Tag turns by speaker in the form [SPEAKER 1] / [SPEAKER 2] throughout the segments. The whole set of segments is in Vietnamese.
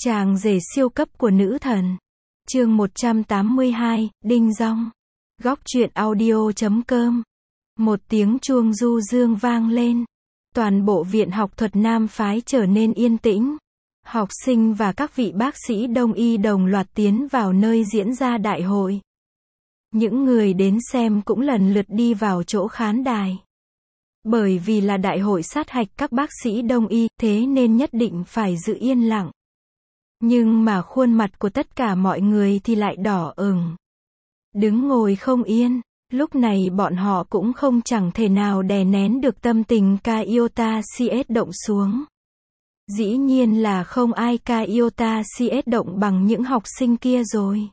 [SPEAKER 1] Chàng rể siêu cấp của nữ thần. Chương 182, Đinh Dong. Góc truyện audio.com. Một tiếng chuông du dương vang lên. Toàn bộ viện học thuật Nam phái trở nên yên tĩnh. Học sinh và các vị bác sĩ đông y đồng loạt tiến vào nơi diễn ra đại hội. Những người đến xem cũng lần lượt đi vào chỗ khán đài. Bởi vì là đại hội sát hạch các bác sĩ đông y, thế nên nhất định phải giữ yên lặng. Nhưng mà khuôn mặt của tất cả mọi người thì lại đỏ ửng. Đứng ngồi không yên, lúc này bọn họ cũng không chẳng thể nào đè nén được tâm tình ca iota CS động xuống. Dĩ nhiên là không ai ca iota CS động bằng những học sinh kia rồi.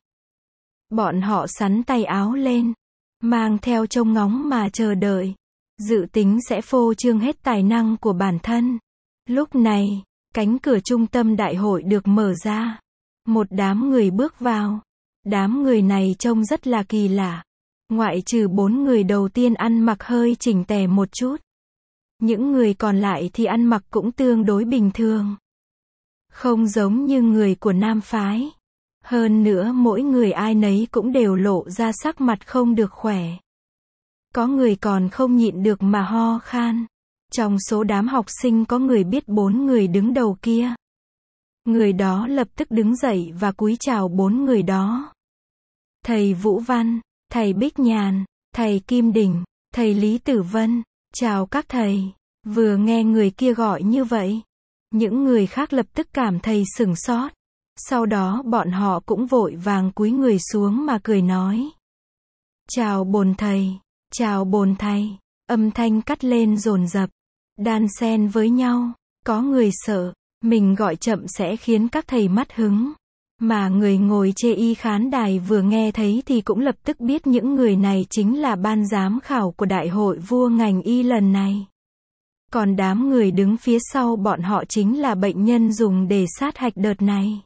[SPEAKER 1] Bọn họ xắn tay áo lên, mang theo trông ngóng mà chờ đợi. Dự tính sẽ phô trương hết tài năng của bản thân. Lúc này, cánh cửa trung tâm đại hội được mở ra. Một đám người bước vào. Đám người này trông rất là kỳ lạ. Ngoại trừ 4 người đầu tiên ăn mặc hơi chỉnh tề một chút. Những người còn lại thì ăn mặc cũng tương đối bình thường. Không giống như người của Nam phái. Hơn nữa mỗi người ai nấy cũng đều lộ ra sắc mặt không được khỏe. Có người còn không nhịn được mà ho khan. Trong số đám học sinh có người biết 4 người đứng đầu kia. Người đó lập tức đứng dậy và cúi chào 4 người đó. Thầy Vũ Văn, thầy Bích Nhàn, thầy Kim Đình, thầy Lý Tử Vân, chào các thầy. Vừa nghe người kia gọi như vậy, những người khác lập tức cảm thấy sửng sốt. Sau đó bọn họ cũng vội vàng cúi người xuống mà cười nói. Chào bồn thầy, chào bồn thầy. Âm thanh cắt lên dồn dập, đan xen với nhau. Có người sợ, mình gọi chậm sẽ khiến các thầy mất hứng. Mà người ngồi chê y khán đài vừa nghe thấy thì cũng lập tức biết những người này chính là ban giám khảo của đại hội vua ngành y lần này. Còn đám người đứng phía sau bọn họ chính là bệnh nhân dùng để sát hạch đợt này.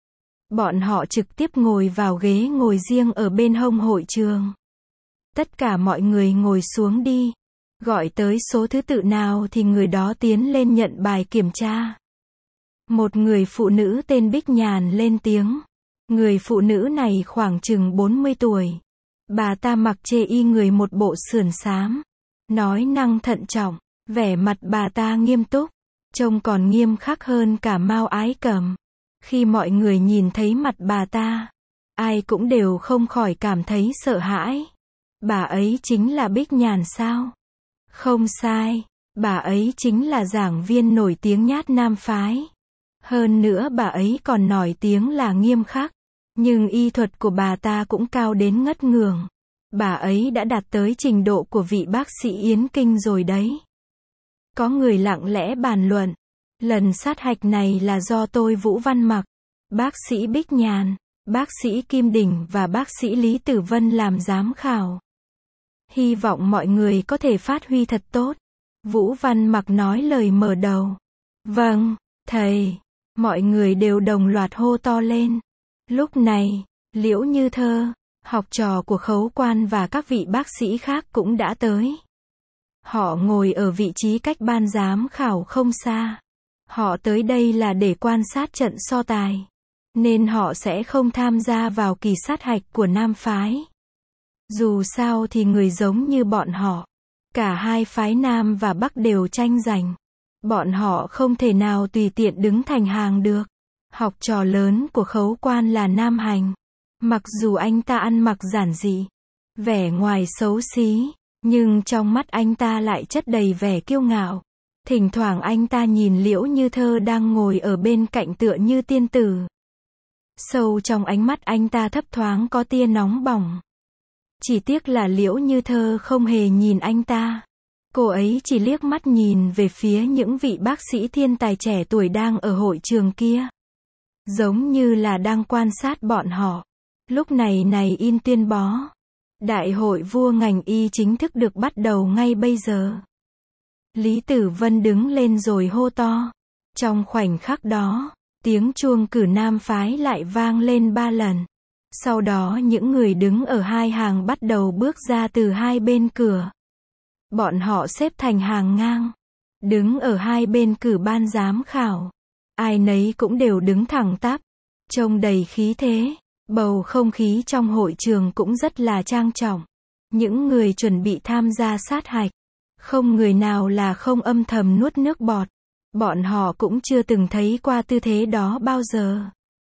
[SPEAKER 1] Bọn họ trực tiếp ngồi vào ghế ngồi riêng ở bên hông hội trường. Tất cả mọi người ngồi xuống đi. Gọi tới số thứ tự nào thì người đó tiến lên nhận bài kiểm tra. Một người phụ nữ tên Bích Nhàn lên tiếng. Người phụ nữ này khoảng chừng 40 tuổi. Bà ta mặc chê y người một bộ sườn xám. Nói năng thận trọng. Vẻ mặt bà ta nghiêm túc. Trông còn nghiêm khắc hơn cả Mao Ái Cầm. Khi mọi người nhìn thấy mặt bà ta, ai cũng đều không khỏi cảm thấy sợ hãi. Bà ấy chính là Bích Nhàn sao? Không sai, bà ấy chính là giảng viên nổi tiếng nhát Nam phái. Hơn nữa bà ấy còn nổi tiếng là nghiêm khắc, nhưng y thuật của bà ta cũng cao đến ngất ngường. Bà ấy đã đạt tới trình độ của vị bác sĩ Yến Kinh rồi đấy. Có người lặng lẽ bàn luận. Lần sát hạch này là do tôi Vũ Văn Mặc, bác sĩ Bích Nhàn, bác sĩ Kim Đình và bác sĩ Lý Tử Vân làm giám khảo. Hy vọng mọi người có thể phát huy thật tốt. Vũ Văn Mặc nói lời mở đầu. Vâng, thầy. Mọi người đều đồng loạt hô to lên. Lúc này, Liễu Như Thơ, học trò của Khấu Quan và các vị bác sĩ khác cũng đã tới. Họ ngồi ở vị trí cách ban giám khảo không xa. Họ tới đây là để quan sát trận so tài. Nên họ sẽ không tham gia vào kỳ sát hạch của Nam phái. Dù sao thì người giống như bọn họ. Cả hai phái Nam và Bắc đều tranh giành. Bọn họ không thể nào tùy tiện đứng thành hàng được. Học trò lớn của Khấu Quan là Nam Hành. Mặc dù anh ta ăn mặc giản dị, vẻ ngoài xấu xí, nhưng trong mắt anh ta lại chất đầy vẻ kiêu ngạo. Thỉnh thoảng anh ta nhìn Liễu Như Thơ đang ngồi ở bên cạnh tựa như tiên tử. Sâu trong ánh mắt anh ta thấp thoáng có tia nóng bỏng. Chỉ tiếc là Liễu Như Thơ không hề nhìn anh ta. Cô ấy chỉ liếc mắt nhìn về phía những vị bác sĩ thiên tài trẻ tuổi đang ở hội trường kia. Giống như là đang quan sát bọn họ. Lúc này in tuyên bố. Đại hội vua ngành y chính thức được bắt đầu ngay bây giờ. Lý Tử Vân đứng lên rồi hô to. Trong khoảnh khắc đó, tiếng chuông cử Nam phái lại vang lên 3 lần. Sau đó những người đứng ở hai hàng bắt đầu bước ra từ hai bên cửa. Bọn họ xếp thành hàng ngang. Đứng ở hai bên cử ban giám khảo. Ai nấy cũng đều đứng thẳng tắp, trông đầy khí thế. Bầu không khí trong hội trường cũng rất là trang trọng. Những người chuẩn bị tham gia sát hạch, không người nào là không âm thầm nuốt nước bọt. Bọn họ cũng chưa từng thấy qua tư thế đó bao giờ.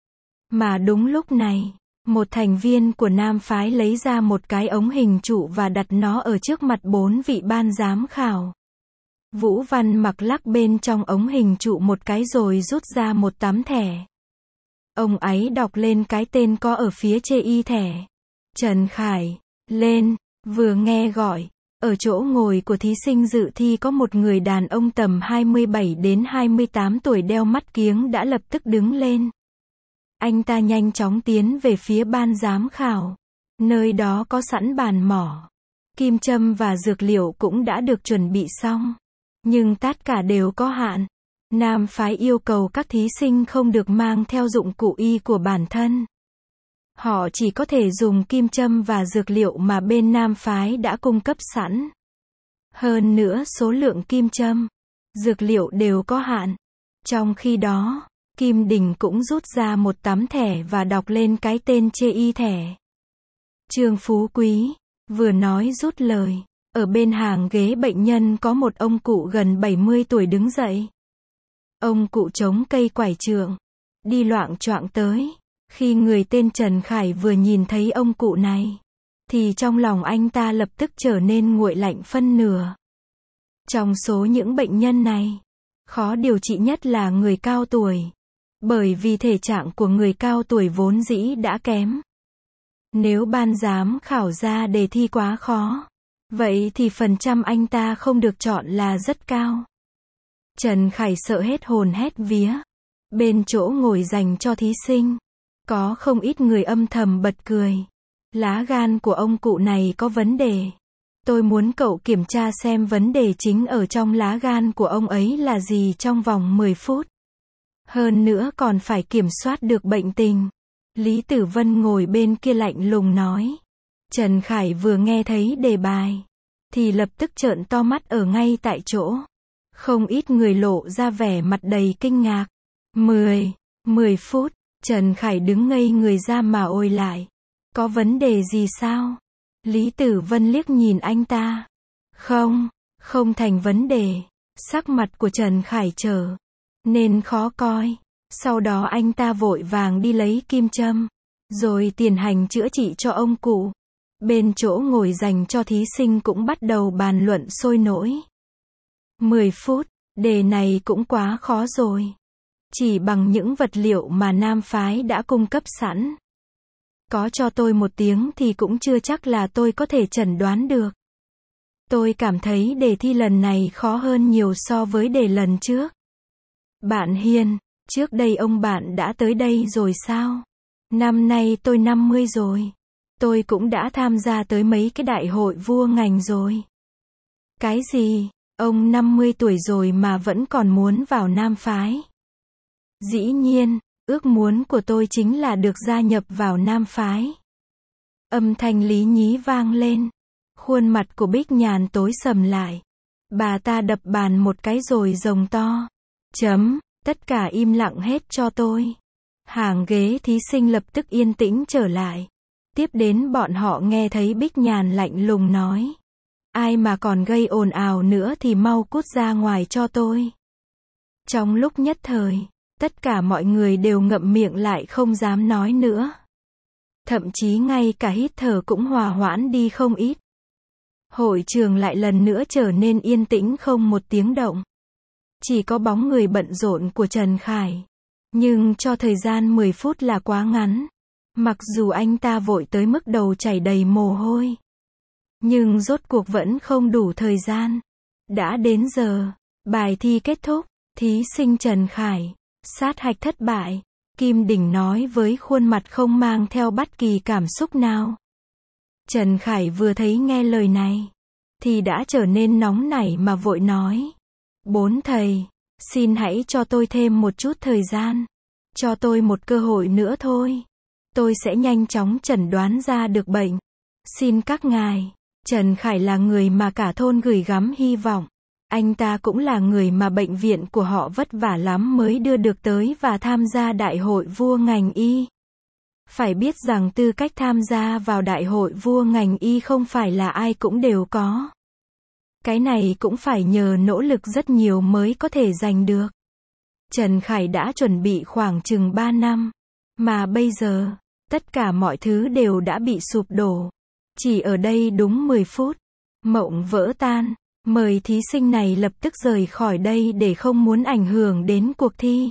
[SPEAKER 1] Mà đúng lúc này, một thành viên của nam phái lấy ra một cái ống hình trụ và đặt nó ở trước mặt 4 vị ban giám khảo. Vũ Văn Mặc lắc bên trong ống hình trụ một cái rồi rút ra một tấm thẻ. Ông ấy đọc lên cái tên có ở phía trên y thẻ. Trần Khải, lên, vừa nghe gọi. Ở chỗ ngồi của thí sinh dự thi có một người đàn ông tầm 27 đến 28 tuổi đeo mắt kiếng đã lập tức đứng lên. Anh ta nhanh chóng tiến về phía ban giám khảo. Nơi đó có sẵn bàn mỏ. Kim châm và dược liệu cũng đã được chuẩn bị xong. Nhưng tất cả đều có hạn. Nam phái yêu cầu các thí sinh không được mang theo dụng cụ y của bản thân. Họ chỉ có thể dùng kim châm và dược liệu mà bên nam phái đã cung cấp sẵn. Hơn nữa số lượng kim châm, dược liệu đều có hạn. Trong khi đó, Kim Đình cũng rút ra một tấm thẻ và đọc lên cái tên trên y thẻ. Trương Phú Quý, vừa nói rút lời. Ở bên hàng ghế bệnh nhân có một ông cụ gần 70 tuổi đứng dậy. Ông cụ chống cây quải trượng, đi loạng choạng tới. Khi người tên Trần Khải vừa nhìn thấy ông cụ này, thì trong lòng anh ta lập tức trở nên nguội lạnh phân nửa. Trong số những bệnh nhân này, khó điều trị nhất là người cao tuổi. Bởi vì thể trạng của người cao tuổi vốn dĩ đã kém. Nếu ban giám khảo ra đề thi quá khó, vậy thì phần trăm anh ta không được chọn là rất cao. Trần Khải sợ hết hồn hét vía. Bên chỗ ngồi dành cho thí sinh, có không ít người âm thầm bật cười. Lá gan của ông cụ này có vấn đề. Tôi muốn cậu kiểm tra xem vấn đề chính ở trong lá gan của ông ấy là gì trong vòng 10 phút. Hơn nữa còn phải kiểm soát được bệnh tình. Lý Tử Vân ngồi bên kia lạnh lùng nói. Trần Khải vừa nghe thấy đề bài, thì lập tức trợn to mắt ở ngay tại chỗ. Không ít người lộ ra vẻ mặt đầy kinh ngạc. 10 phút, Trần Khải đứng ngây người ra mà ôi lại. Có vấn đề gì sao? Lý Tử Vân liếc nhìn anh ta. Không thành vấn đề. Sắc mặt của Trần Khải trở nên khó coi. Sau đó anh ta vội vàng đi lấy kim châm, rồi tiến hành chữa trị cho ông cụ. Bên chỗ ngồi dành cho thí sinh cũng bắt đầu bàn luận sôi nổi. 10 phút, đề này cũng quá khó rồi. Chỉ bằng những vật liệu mà nam phái đã cung cấp sẵn. Có cho tôi 1 tiếng thì cũng chưa chắc là tôi có thể chẩn đoán được. Tôi cảm thấy đề thi lần này khó hơn nhiều so với đề lần trước. Bạn Hiên, trước đây ông bạn đã tới đây rồi sao? Năm nay tôi 50 rồi. Tôi cũng đã tham gia tới mấy cái đại hội vua ngành rồi. Cái gì? Ông 50 tuổi rồi mà vẫn còn muốn vào nam phái? Dĩ nhiên, ước muốn của tôi chính là được gia nhập vào nam phái. Âm thanh Lý Nhí vang lên. Khuôn mặt của Bích Nhàn tối sầm lại. Bà ta đập bàn một cái rồi rồng to. Tất cả im lặng hết cho tôi. Hàng ghế thí sinh lập tức yên tĩnh trở lại. Tiếp đến bọn họ nghe thấy Bích Nhàn lạnh lùng nói. Ai mà còn gây ồn ào nữa thì mau cút ra ngoài cho tôi. Trong lúc nhất thời, tất cả mọi người đều ngậm miệng lại không dám nói nữa. Thậm chí ngay cả hít thở cũng hòa hoãn đi không ít. Hội trường lại lần nữa trở nên yên tĩnh không một tiếng động. Chỉ có bóng người bận rộn của Trần Khải. Nhưng cho thời gian 10 phút là quá ngắn. Mặc dù anh ta vội tới mức đầu chảy đầy mồ hôi. Nhưng rốt cuộc vẫn không đủ thời gian. Đã đến giờ, bài thi kết thúc, thí sinh Trần Khải, sát hạch thất bại. Kim Đình nói với khuôn mặt không mang theo bất kỳ cảm xúc nào. Trần Khải vừa thấy nghe lời này, thì đã trở nên nóng nảy mà vội nói. 4 thầy, xin hãy cho tôi thêm một chút thời gian. Cho tôi một cơ hội nữa thôi. Tôi sẽ nhanh chóng chẩn đoán ra được bệnh. Xin các ngài. Trần Khải là người mà cả thôn gửi gắm hy vọng. Anh ta cũng là người mà bệnh viện của họ vất vả lắm mới đưa được tới và tham gia đại hội vua ngành y. Phải biết rằng tư cách tham gia vào đại hội vua ngành y không phải là ai cũng đều có. Cái này cũng phải nhờ nỗ lực rất nhiều mới có thể giành được. Trần Khải đã chuẩn bị khoảng chừng 3 năm. Mà bây giờ, tất cả mọi thứ đều đã bị sụp đổ. Chỉ ở đây đúng 10 phút. Mộng vỡ tan. Mời thí sinh này lập tức rời khỏi đây để không muốn ảnh hưởng đến cuộc thi.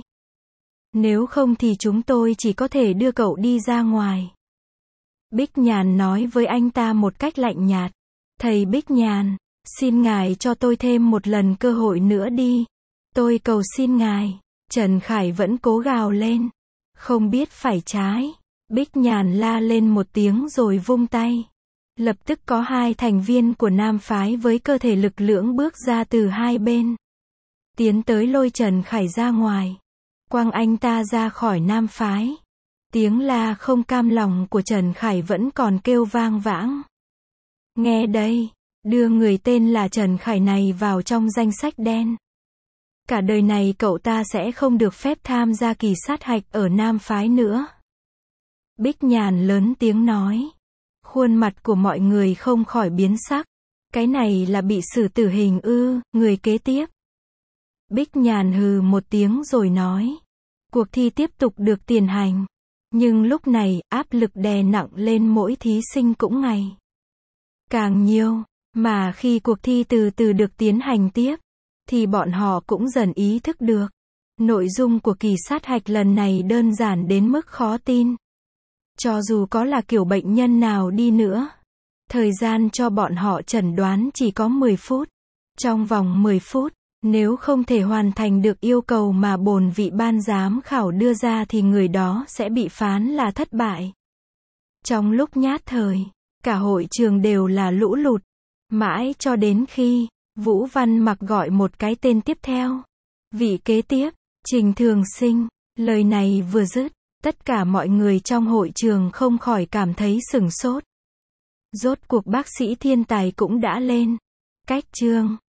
[SPEAKER 1] Nếu không thì chúng tôi chỉ có thể đưa cậu đi ra ngoài. Bích Nhàn nói với anh ta một cách lạnh nhạt. Thầy Bích Nhàn, xin ngài cho tôi thêm một lần cơ hội nữa đi. Tôi cầu xin ngài. Trần Khải vẫn cố gào lên. Không biết phải trái. Bích Nhàn la lên một tiếng rồi vung tay. Lập tức có 2 thành viên của nam phái với cơ thể lực lưỡng bước ra từ hai bên. Tiến tới lôi Trần Khải ra ngoài. Quăng anh ta ra khỏi nam phái. Tiếng la không cam lòng của Trần Khải vẫn còn kêu vang vãng. Nghe đây, đưa người tên là Trần Khải này vào trong danh sách đen. Cả đời này cậu ta sẽ không được phép tham gia kỳ sát hạch ở nam phái nữa. Bích Nhàn lớn tiếng nói. Khuôn mặt của mọi người không khỏi biến sắc. Cái này là bị xử tử hình ư? Người kế tiếp. Bích Nhàn hừ một tiếng rồi nói. Cuộc thi tiếp tục được tiến hành. Nhưng lúc này, áp lực đè nặng lên mỗi thí sinh cũng ngày càng nhiều. Mà khi cuộc thi từ từ được tiến hành tiếp, thì bọn họ cũng dần ý thức được. Nội dung của kỳ sát hạch lần này đơn giản đến mức khó tin. Cho dù có là kiểu bệnh nhân nào đi nữa, thời gian cho bọn họ chẩn đoán chỉ có 10 phút. Trong vòng 10 phút, nếu không thể hoàn thành được yêu cầu mà bổn vị ban giám khảo đưa ra thì người đó sẽ bị phán là thất bại. Trong lúc nhát thời, cả hội trường đều là lũ lụt. Mãi cho đến khi Vũ Văn Mặc gọi một cái tên tiếp theo. Vị kế tiếp, Trình Thường Sinh. Lời này vừa dứt, tất cả mọi người trong hội trường không khỏi cảm thấy sửng sốt. Rốt cuộc bác sĩ thiên tài cũng đã lên. Cách chương